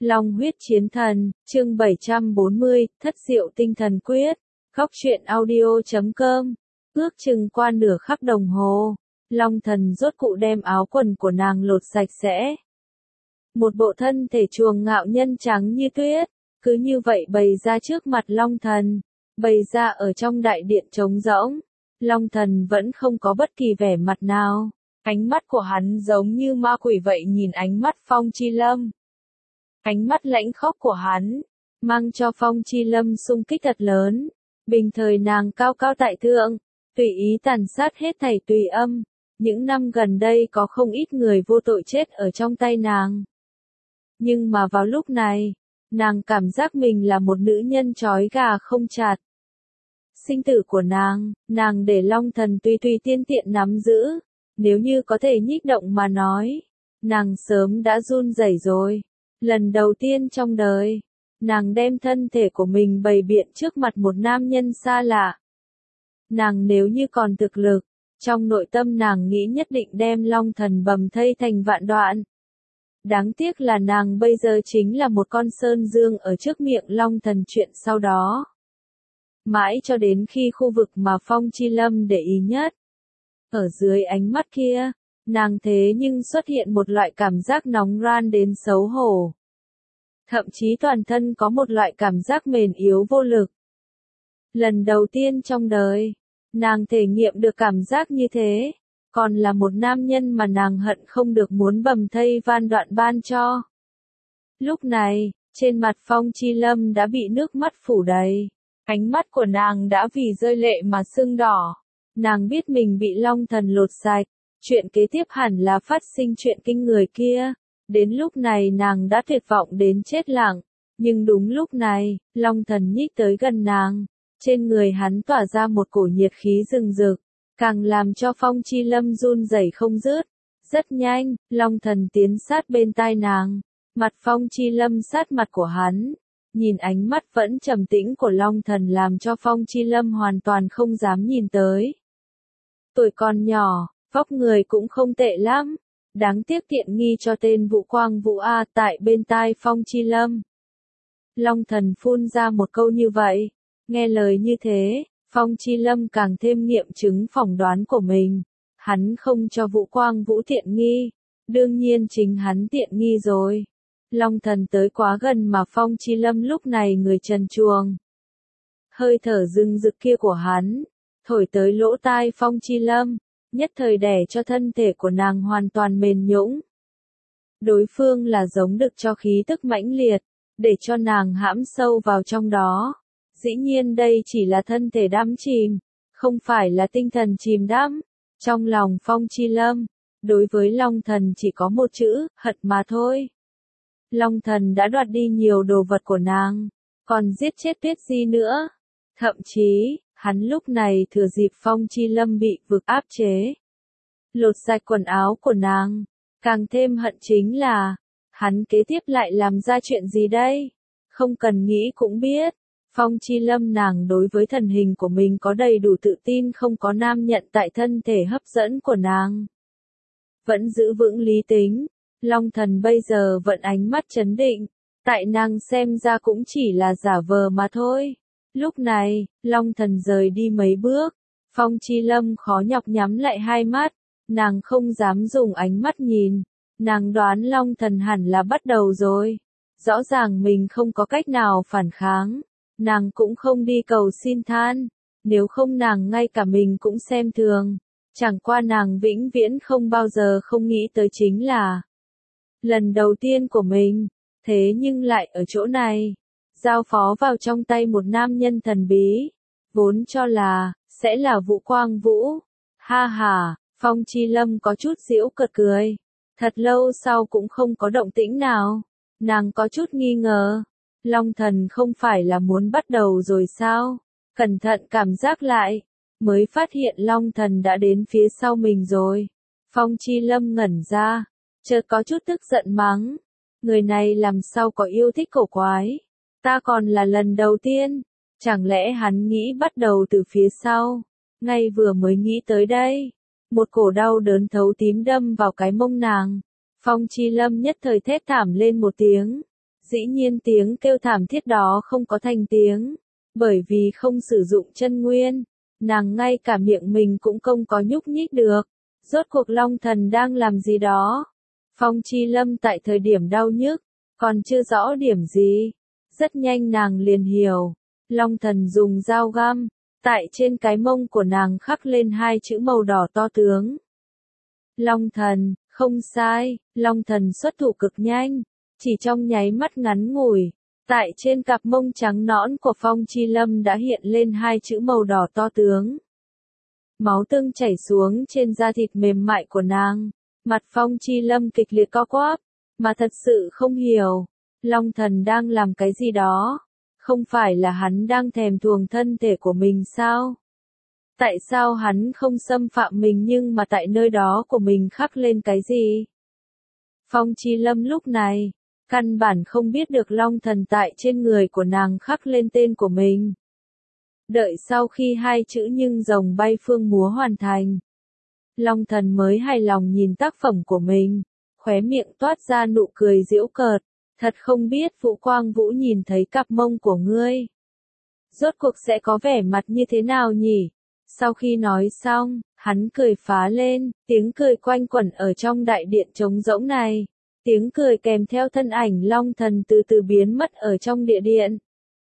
Long huyết chiến thần, chương 740, thất diệu tinh thần quyết. Góc truyện audio.com. Ước chừng qua nửa khắc đồng hồ, Long thần rốt cụ đem áo quần của nàng lột sạch sẽ. Một bộ thân thể chuồng ngạo nhân trắng như tuyết, cứ như vậy bày ra trước mặt Long thần, bày ra ở trong đại điện trống rỗng. Long thần vẫn không có bất kỳ vẻ mặt nào, ánh mắt của hắn giống như ma quỷ vậy nhìn ánh mắt Phong Chi Lâm. Ánh mắt lãnh khốc của hắn, mang cho Phong Chi Lâm xung kích thật lớn. Bình thời nàng cao cao tại thượng, tùy ý tàn sát hết thảy tùy âm. Những năm gần đây có không ít người vô tội chết ở trong tay nàng. Nhưng mà vào lúc này, nàng cảm giác mình là một nữ nhân trói gà không chặt. Sinh tử của nàng để Long thần tùy tiên tiện nắm giữ. Nếu như có thể nhích động mà nói, nàng sớm đã run rẩy rồi. Lần đầu tiên trong đời, nàng đem thân thể của mình bày biện trước mặt một nam nhân xa lạ. Nàng nếu như còn thực lực, trong nội tâm nàng nghĩ nhất định đem Long thần bầm thây thành vạn đoạn. Đáng tiếc là nàng bây giờ chính là một con sơn dương ở trước miệng Long thần chuyện sau đó. Mãi cho đến khi khu vực mà Phong Chi Lâm để ý nhất. Ở dưới ánh mắt kia, nàng thế nhưng xuất hiện một loại cảm giác nóng ran đến xấu hổ. Thậm chí toàn thân có một loại cảm giác mềm yếu vô lực. Lần đầu tiên trong đời, nàng thể nghiệm được cảm giác như thế, còn là một nam nhân mà nàng hận không được muốn bầm thây van đoạn ban cho. Lúc này, trên mặt Phong Chi Lâm đã bị nước mắt phủ đầy, ánh mắt của nàng đã vì rơi lệ mà sưng đỏ. Nàng biết mình bị Long thần lột sạch, chuyện kế tiếp hẳn là phát sinh chuyện kinh người kia. Đến lúc này nàng đã tuyệt vọng đến chết lặng, nhưng đúng lúc này, Long thần nhích tới gần nàng, trên người hắn tỏa ra một cổ nhiệt khí rừng rực, càng làm cho Phong Chi Lâm run rẩy không dứt. Rất nhanh, Long thần tiến sát bên tai nàng, mặt Phong Chi Lâm sát mặt của hắn, nhìn ánh mắt vẫn trầm tĩnh của Long thần làm cho Phong Chi Lâm hoàn toàn không dám nhìn tới. Tuổi còn nhỏ, vóc người cũng không tệ lắm. Đáng tiếc tiện nghi cho tên Vũ Quang Vũ A tại bên tai Phong Chi Lâm. Long thần phun ra một câu như vậy. Nghe lời như thế, Phong Chi Lâm càng thêm nghiệm chứng phỏng đoán của mình. Hắn không cho Vũ Quang Vũ tiện nghi. Đương nhiên chính hắn tiện nghi rồi. Long thần tới quá gần mà Phong Chi Lâm lúc này người trần truồng. Hơi thở rừng rực kia của hắn, thổi tới lỗ tai Phong Chi Lâm. Nhất thời đè cho thân thể của nàng hoàn toàn mềm nhũn. Đối phương là giống được cho khí tức mãnh liệt, để cho nàng hãm sâu vào trong đó. Dĩ nhiên đây chỉ là thân thể đắm chìm, không phải là tinh thần chìm đắm. Trong lòng Phong Chi Lâm, đối với Long thần chỉ có một chữ, hận mà thôi. Long thần đã đoạt đi nhiều đồ vật của nàng, còn giết chết Tuyết Di nữa. Thậm chí, hắn lúc này thừa dịp Phong Chi Lâm bị vực áp chế, lột sạch quần áo của nàng. Càng thêm hận chính là, hắn kế tiếp lại làm ra chuyện gì đây? Không cần nghĩ cũng biết, Phong Chi Lâm nàng đối với thần hình của mình có đầy đủ tự tin không có nam nhận tại thân thể hấp dẫn của nàng. Vẫn giữ vững lý tính, Long thần bây giờ vẫn ánh mắt trấn định, tại nàng xem ra cũng chỉ là giả vờ mà thôi. Lúc này, Long thần rời đi mấy bước, Phong Chi Lâm khó nhọc nhắm lại hai mắt, nàng không dám dùng ánh mắt nhìn, nàng đoán Long thần hẳn là bắt đầu rồi. Rõ ràng mình không có cách nào phản kháng, nàng cũng không đi cầu xin than, nếu không nàng ngay cả mình cũng xem thường. Chẳng qua nàng vĩnh viễn không bao giờ không nghĩ tới chính là lần đầu tiên của mình, thế nhưng lại ở chỗ này. Giao phó vào trong tay một nam nhân thần bí, vốn cho là, sẽ là Vũ Quang Vũ. Ha ha, Phong Chi Lâm có chút giễu cợt cười. Thật lâu sau cũng không có động tĩnh nào. Nàng có chút nghi ngờ. Long thần không phải là muốn bắt đầu rồi sao? Cẩn thận cảm giác lại, mới phát hiện Long thần đã đến phía sau mình rồi. Phong Chi Lâm ngẩn ra, chợt có chút tức giận mắng. Người này làm sao có yêu thích cổ quái? Ta còn là lần đầu tiên, chẳng lẽ hắn nghĩ bắt đầu từ phía sau, ngay vừa mới nghĩ tới đây, một cổ đau đớn thấu tím đâm vào cái mông nàng, Phong Chi Lâm nhất thời thét thảm lên một tiếng, Dĩ nhiên tiếng kêu thảm thiết đó không có thành tiếng, bởi vì không sử dụng chân nguyên, nàng ngay cả miệng mình cũng không có nhúc nhích được. Rốt cuộc Long Thần đang làm gì đó? Phong Chi Lâm tại thời điểm đau nhức, còn chưa rõ điểm gì. Rất nhanh nàng liền hiểu. Long Thần dùng dao găm, tại trên cái mông của nàng khắc lên 2 chữ màu đỏ to tướng. Long Thần, không sai, Long Thần xuất thủ cực nhanh, chỉ trong nháy mắt ngắn ngủi. Tại trên cặp mông trắng nõn của Phong Chi Lâm đã hiện lên 2 chữ màu đỏ to tướng. Máu tươi chảy xuống trên da thịt mềm mại của nàng. Mặt Phong Chi Lâm kịch liệt co quắp, mà thật sự không hiểu. Long Thần đang làm cái gì đó? Không phải là hắn đang thèm thuồng thân thể của mình sao? Tại sao hắn không xâm phạm mình nhưng mà tại nơi đó của mình khắc lên cái gì? Phong Chi Lâm lúc này, căn bản không biết được Long Thần tại trên người của nàng khắc lên tên của mình. Đợi sau khi 2 chữ nhưng rồng bay phương múa hoàn thành, Long Thần mới hài lòng nhìn tác phẩm của mình, khóe miệng toát ra nụ cười giễu cợt, thật không biết Vũ Quang Vũ nhìn thấy cặp mông của ngươi. Rốt cuộc sẽ có vẻ mặt như thế nào nhỉ? Sau khi nói xong, hắn cười phá lên, tiếng cười quanh quẩn ở trong đại điện trống rỗng này. Tiếng cười kèm theo thân ảnh Long Thần từ từ biến mất ở trong địa điện.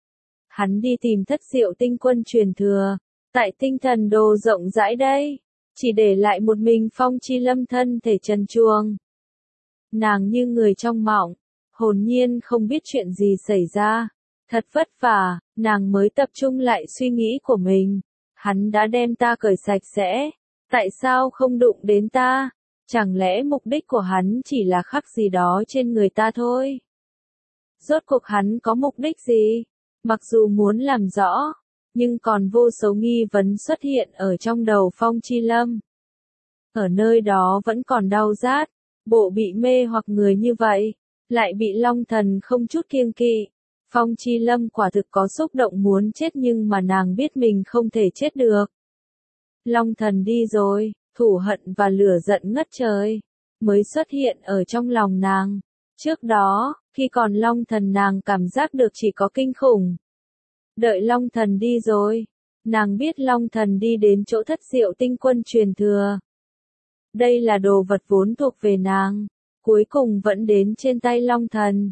Hắn đi tìm Thất Diệu Tinh Quân truyền thừa, tại tinh thần đồ rộng rãi đây, chỉ để lại một mình Phong Chi Lâm thân thể trần truồng. Nàng như người trong mộng, hồn nhiên không biết chuyện gì xảy ra. Thật vất vả, nàng mới tập trung lại suy nghĩ của mình. Hắn đã đem ta cởi sạch sẽ, tại sao không đụng đến ta? Chẳng lẽ mục đích của hắn chỉ là khắc gì đó trên người ta thôi? Rốt cuộc hắn có mục đích gì? Mặc dù muốn làm rõ, nhưng còn vô số nghi vấn xuất hiện ở trong đầu Phong Chi Lâm. Ở nơi đó vẫn còn đau rát, bộ bị mê hoặc người như vậy, lại bị Long Thần không chút kiêng kỵ. Phong Chi Lâm quả thực có xúc động muốn chết nhưng mà nàng biết mình không thể chết được. Long Thần đi rồi, thù hận và lửa giận ngất trời, mới xuất hiện ở trong lòng nàng. Trước đó, khi còn Long Thần nàng cảm giác được chỉ có kinh khủng. Đợi Long Thần đi rồi, nàng biết Long Thần đi đến chỗ Thất Diệu Tinh Quân truyền thừa. Đây là đồ vật vốn thuộc về nàng, cuối cùng vẫn đến trên tay Long Thần.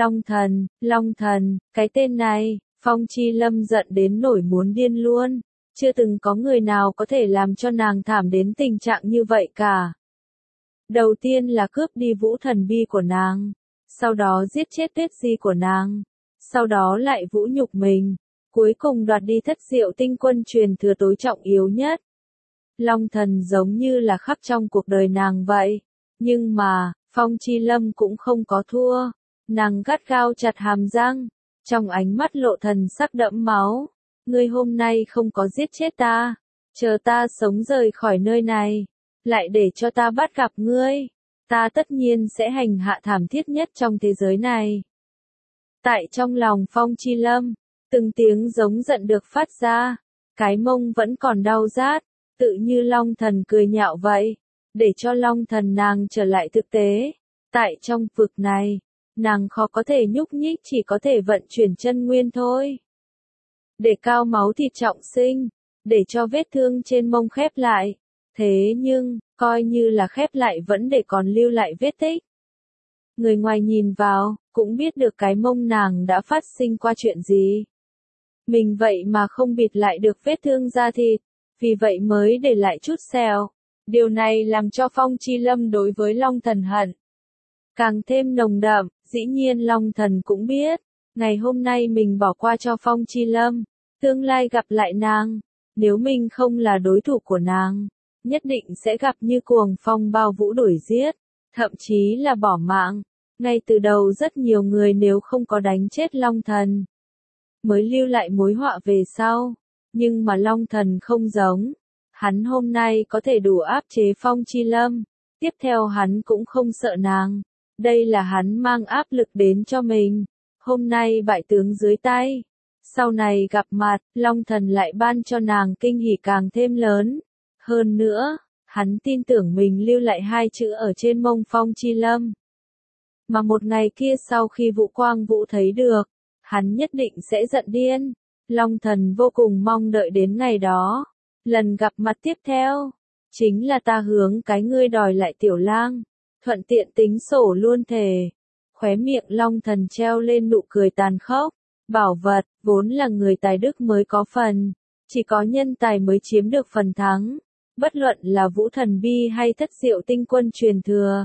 Long Thần, cái tên này, Phong Chi Lâm giận đến nổi muốn điên luôn. Chưa từng có người nào có thể làm cho nàng thảm đến tình trạng như vậy cả. Đầu tiên là cướp đi vũ thần bi của nàng, sau đó giết chết Tuyết Di của nàng, sau đó lại vũ nhục mình, cuối cùng đoạt đi Thất Diệu Tinh Quân truyền thừa tối trọng yếu nhất. Long Thần giống như là khắc trong cuộc đời nàng vậy, nhưng mà, Phong Chi Lâm cũng không có thua. Nàng gắt gao chặt hàm răng, trong ánh mắt lộ thần sắc đẫm máu. Ngươi hôm nay không có giết chết ta, chờ ta sống rời khỏi nơi này, lại để cho ta bắt gặp ngươi, ta tất nhiên sẽ hành hạ thảm thiết nhất trong thế giới này. Tại trong lòng Phong Chi Lâm, từng tiếng giống giận được phát ra, cái mông vẫn còn đau rát, tự như Long Thần cười nhạo vậy, để cho Long Thần nàng trở lại thực tế. Tại trong vực này, nàng khó có thể nhúc nhích, chỉ có thể vận chuyển chân nguyên thôi. Để cao máu thịt trọng sinh, để cho vết thương trên mông khép lại. Thế nhưng, coi như là khép lại vẫn để còn lưu lại vết tích. Người ngoài nhìn vào, cũng biết được cái mông nàng đã phát sinh qua chuyện gì. Mình vậy mà không bịt lại được vết thương da thịt, vì vậy mới để lại chút sẹo. Điều này làm cho Phong Chi Lâm đối với Long Thần hận càng thêm nồng đậm. Dĩ nhiên Long Thần cũng biết, ngày hôm nay mình bỏ qua cho Phong Chi Lâm, tương lai gặp lại nàng, nếu mình không là đối thủ của nàng, nhất định sẽ gặp như cuồng phong bao vũ đuổi giết, thậm chí là bỏ mạng. Ngay từ đầu rất nhiều người nếu không có đánh chết Long Thần, mới lưu lại mối họa về sau, nhưng mà Long Thần không giống, hắn hôm nay có thể đủ áp chế Phong Chi Lâm, tiếp theo hắn cũng không sợ nàng. Đây là hắn mang áp lực đến cho mình. Hôm nay bại tướng dưới tay. Sau này gặp mặt, Long Thần lại ban cho nàng kinh hỉ càng thêm lớn. Hơn nữa, hắn tin tưởng mình lưu lại 2 chữ ở trên mông Phong Chi Lâm. Mà một ngày kia sau khi Vũ Quang Vũ thấy được, hắn nhất định sẽ giận điên. Long Thần vô cùng mong đợi đến ngày đó. Lần gặp mặt tiếp theo, chính là ta hướng cái ngươi đòi lại Tiểu Lang, thuận tiện tính sổ luôn thề. Khóe miệng Long Thần treo lên nụ cười tàn khốc. Bảo vật, vốn là người tài đức mới có phần, chỉ có nhân tài mới chiếm được phần thắng. Bất luận là Vũ Thần Bi hay Thất Diệu Tinh Quân truyền thừa,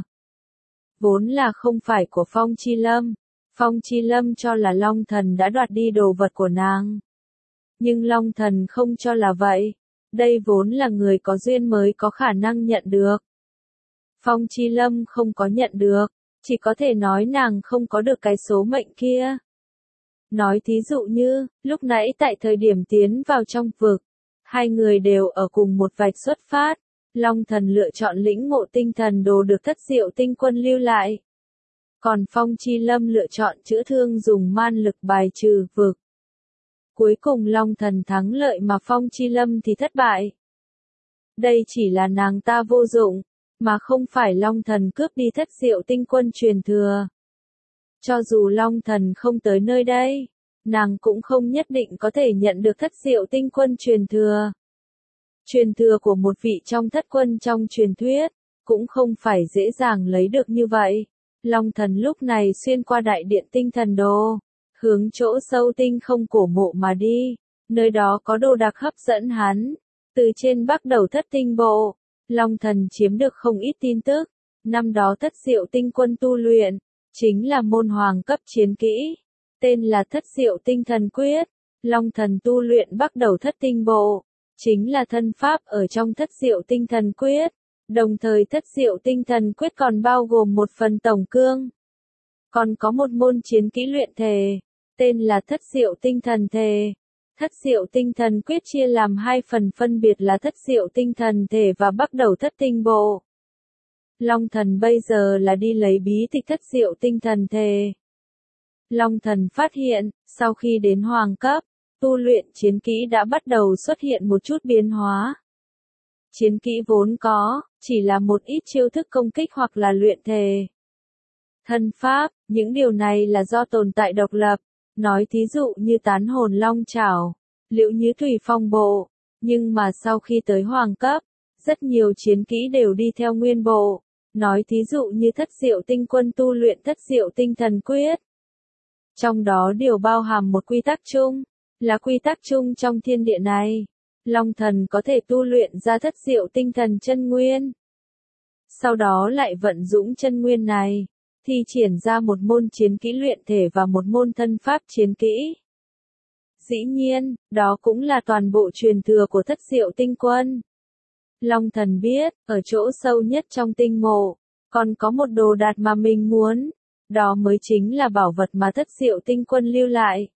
vốn là không phải của Phong Chi Lâm. Phong Chi Lâm cho là Long Thần đã đoạt đi đồ vật của nàng. Nhưng Long Thần không cho là vậy. Đây vốn là người có duyên mới có khả năng nhận được. Phong Chi Lâm không có nhận được, chỉ có thể nói nàng không có được cái số mệnh kia. Nói thí dụ như, lúc nãy tại thời điểm tiến vào trong vực, hai người đều ở cùng một vạch xuất phát. Long Thần lựa chọn lĩnh ngộ tinh thần đồ được Thất Diệu Tinh Quân lưu lại. Còn Phong Chi Lâm lựa chọn chữa thương dùng man lực bài trừ vực. Cuối cùng Long Thần thắng lợi mà Phong Chi Lâm thì thất bại. Đây chỉ là nàng ta vô dụng, mà không phải Long Thần cướp đi Thất Diệu Tinh Quân truyền thừa. Cho dù Long Thần không tới nơi đây, nàng cũng không nhất định có thể nhận được Thất Diệu Tinh Quân truyền thừa. Truyền thừa của một vị trong thất quân trong truyền thuyết, cũng không phải dễ dàng lấy được như vậy. Long Thần lúc này xuyên qua đại điện tinh thần đồ, hướng chỗ sâu tinh không cổ mộ mà đi. Nơi đó có đồ đạc hấp dẫn hắn. Từ trên bắt đầu thất tinh bộ, Long Thần chiếm được không ít tin tức. Năm đó Thất Diệu Tinh Quân tu luyện, chính là môn hoàng cấp chiến kỹ, tên là Thất Diệu Tinh Thần Quyết. Long Thần tu luyện bắt đầu thất tinh bộ, chính là thân pháp ở trong Thất Diệu Tinh Thần Quyết. Đồng thời Thất Diệu Tinh Thần Quyết còn bao gồm một phần tổng cương. Còn có một môn chiến kỹ luyện thể, tên là Thất Diệu Tinh Thần Thể. Thất Diệu Tinh Thần Quyết chia làm hai phần phân biệt là Thất Diệu Tinh Thần Thể và bắt đầu thất tinh bộ. Long Thần bây giờ là đi lấy bí tịch Thất Diệu Tinh Thần Thể. Long Thần phát hiện, sau khi đến hoàng cấp, tu luyện chiến kỹ đã bắt đầu xuất hiện một chút biến hóa. Chiến kỹ vốn có, chỉ là một ít chiêu thức công kích hoặc là luyện thể. Thân pháp, những điều này là do tồn tại độc lập, nói thí dụ như tán hồn long chảo, liễu như thủy phong bộ, nhưng mà sau khi tới hoàng cấp, rất nhiều chiến kỹ đều đi theo nguyên bộ, nói thí dụ như Thất Diệu Tinh Quân tu luyện Thất Diệu Tinh Thần Quyết. Trong đó đều bao hàm một quy tắc chung, là quy tắc chung trong thiên địa này. Long Thần có thể tu luyện ra Thất Diệu Tinh Thần chân nguyên. Sau đó lại vận dụng chân nguyên này, thi triển ra một môn chiến kỹ luyện thể và một môn thân pháp chiến kỹ. Dĩ nhiên, đó cũng là toàn bộ truyền thừa của Thất Diệu Tinh Quân. Long Thần biết, ở chỗ sâu nhất trong tinh mộ, còn có một đồ đạc mà mình muốn. Đó mới chính là bảo vật mà Thất Diệu Tinh Quân lưu lại.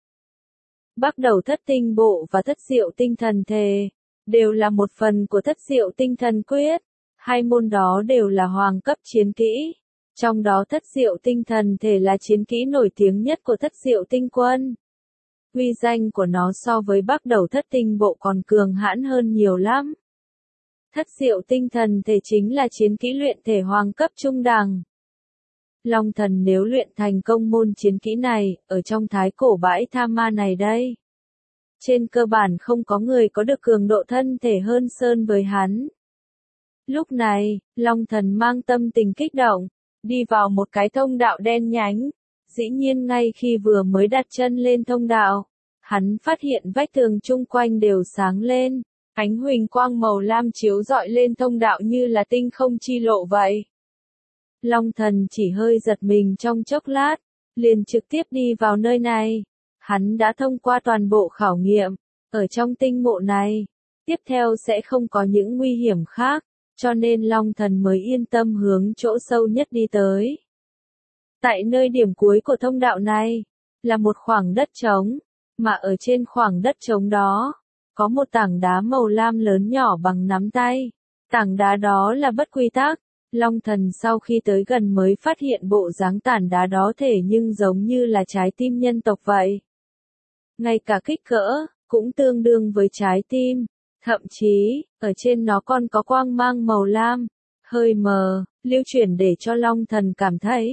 Bắt đầu thất tinh bộ và Thất Diệu Tinh Thần Thể, đều là một phần của Thất Diệu Tinh Thần Quyết. Hai môn đó đều là hoàng cấp chiến kỹ. Trong đó Thất Diệu Tinh Thần Thể là chiến kỹ nổi tiếng nhất của Thất Diệu Tinh Quân. Uy danh của nó so với bắt đầu thất tinh bộ còn cường hãn hơn nhiều lắm. Thất Diệu Tinh Thần Thể chính là chiến kỹ luyện thể hoàng cấp trung đẳng. Long Thần nếu luyện thành công môn chiến kỹ này, ở trong thái cổ bãi tha ma này đây. Trên cơ bản không có người có được cường độ thân thể hơn sơn với hắn. Lúc này, Long Thần mang tâm tình kích động, đi vào một cái thông đạo đen nhánh. Dĩ nhiên ngay khi vừa mới đặt chân lên thông đạo, hắn phát hiện vách tường chung quanh đều sáng lên. Ánh huỳnh quang màu lam chiếu rọi lên thông đạo như là tinh không chi lộ vậy. Long Thần chỉ hơi giật mình trong chốc lát, liền trực tiếp đi vào nơi này. Hắn đã thông qua toàn bộ khảo nghiệm, ở trong tinh mộ này. Tiếp theo sẽ không có những nguy hiểm khác, cho nên Long Thần mới yên tâm hướng chỗ sâu nhất đi tới. Tại nơi điểm cuối của thông đạo này, là một khoảng đất trống, mà ở trên khoảng đất trống đó, có một tảng đá màu lam lớn nhỏ bằng nắm tay. Tảng đá đó là bất quy tắc. Long Thần sau khi tới gần mới phát hiện bộ dáng tảng đá đó thể nhưng giống như là trái tim nhân tộc vậy. Ngay cả kích cỡ, cũng tương đương với trái tim. Thậm chí, ở trên nó còn có quang mang màu lam, hơi mờ, lưu chuyển để cho Long Thần cảm thấy,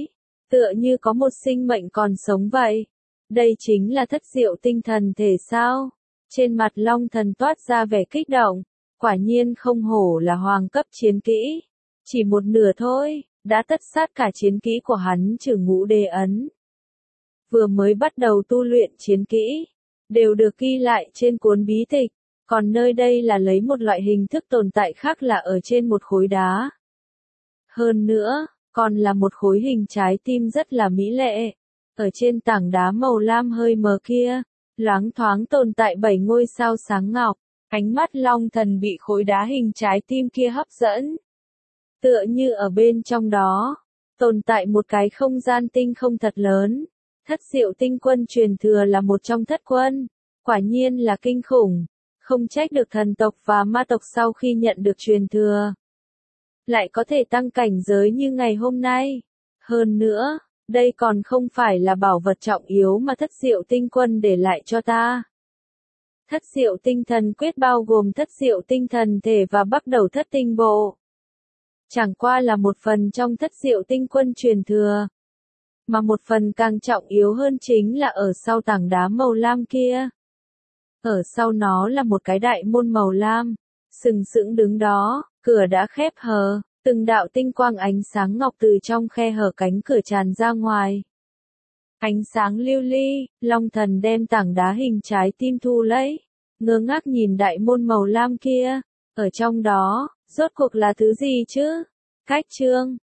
tựa như có một sinh mệnh còn sống vậy. Đây chính là thất diệu tinh thần thể sao? Trên mặt Long Thần toát ra vẻ kích động, quả nhiên không hổ là hoàng cấp chiến kỹ. Chỉ một nửa thôi, đã tất sát cả chiến kỹ của hắn trừ Ngũ Đế ấn. Vừa mới bắt đầu tu luyện chiến kỹ, đều được ghi lại trên cuốn bí tịch, còn nơi đây là lấy một loại hình thức tồn tại khác là ở trên một khối đá. Hơn nữa, còn là một khối hình trái tim rất là mỹ lệ. Ở trên tảng đá màu lam hơi mờ kia, loáng thoáng tồn tại 7 ngôi sao sáng ngọc, ánh mắt Long Thần bị khối đá hình trái tim kia hấp dẫn. Tựa như ở bên trong đó, tồn tại một cái không gian tinh không thật lớn. Thất diệu tinh quân truyền thừa là một trong thất quân, quả nhiên là kinh khủng, không trách được thần tộc và ma tộc sau khi nhận được truyền thừa. Lại có thể tăng cảnh giới như ngày hôm nay. Hơn nữa, đây còn không phải là bảo vật trọng yếu mà thất diệu tinh quân để lại cho ta. Thất diệu tinh thần quyết bao gồm thất diệu tinh thần thể và bắt đầu thất tinh bộ. Chẳng qua là một phần trong thất diệu tinh quân truyền thừa. Mà một phần càng trọng yếu hơn chính là ở sau tảng đá màu lam kia. Ở sau nó là một cái đại môn màu lam, sừng sững đứng đó, cửa đã khép hờ, từng đạo tinh quang ánh sáng ngọc từ trong khe hở cánh cửa tràn ra ngoài. Ánh sáng lưu ly, Long Thần đem tảng đá hình trái tim thu lấy, ngơ ngác nhìn đại môn màu lam kia, ở trong đó, rốt cuộc là thứ gì chứ? Cách chương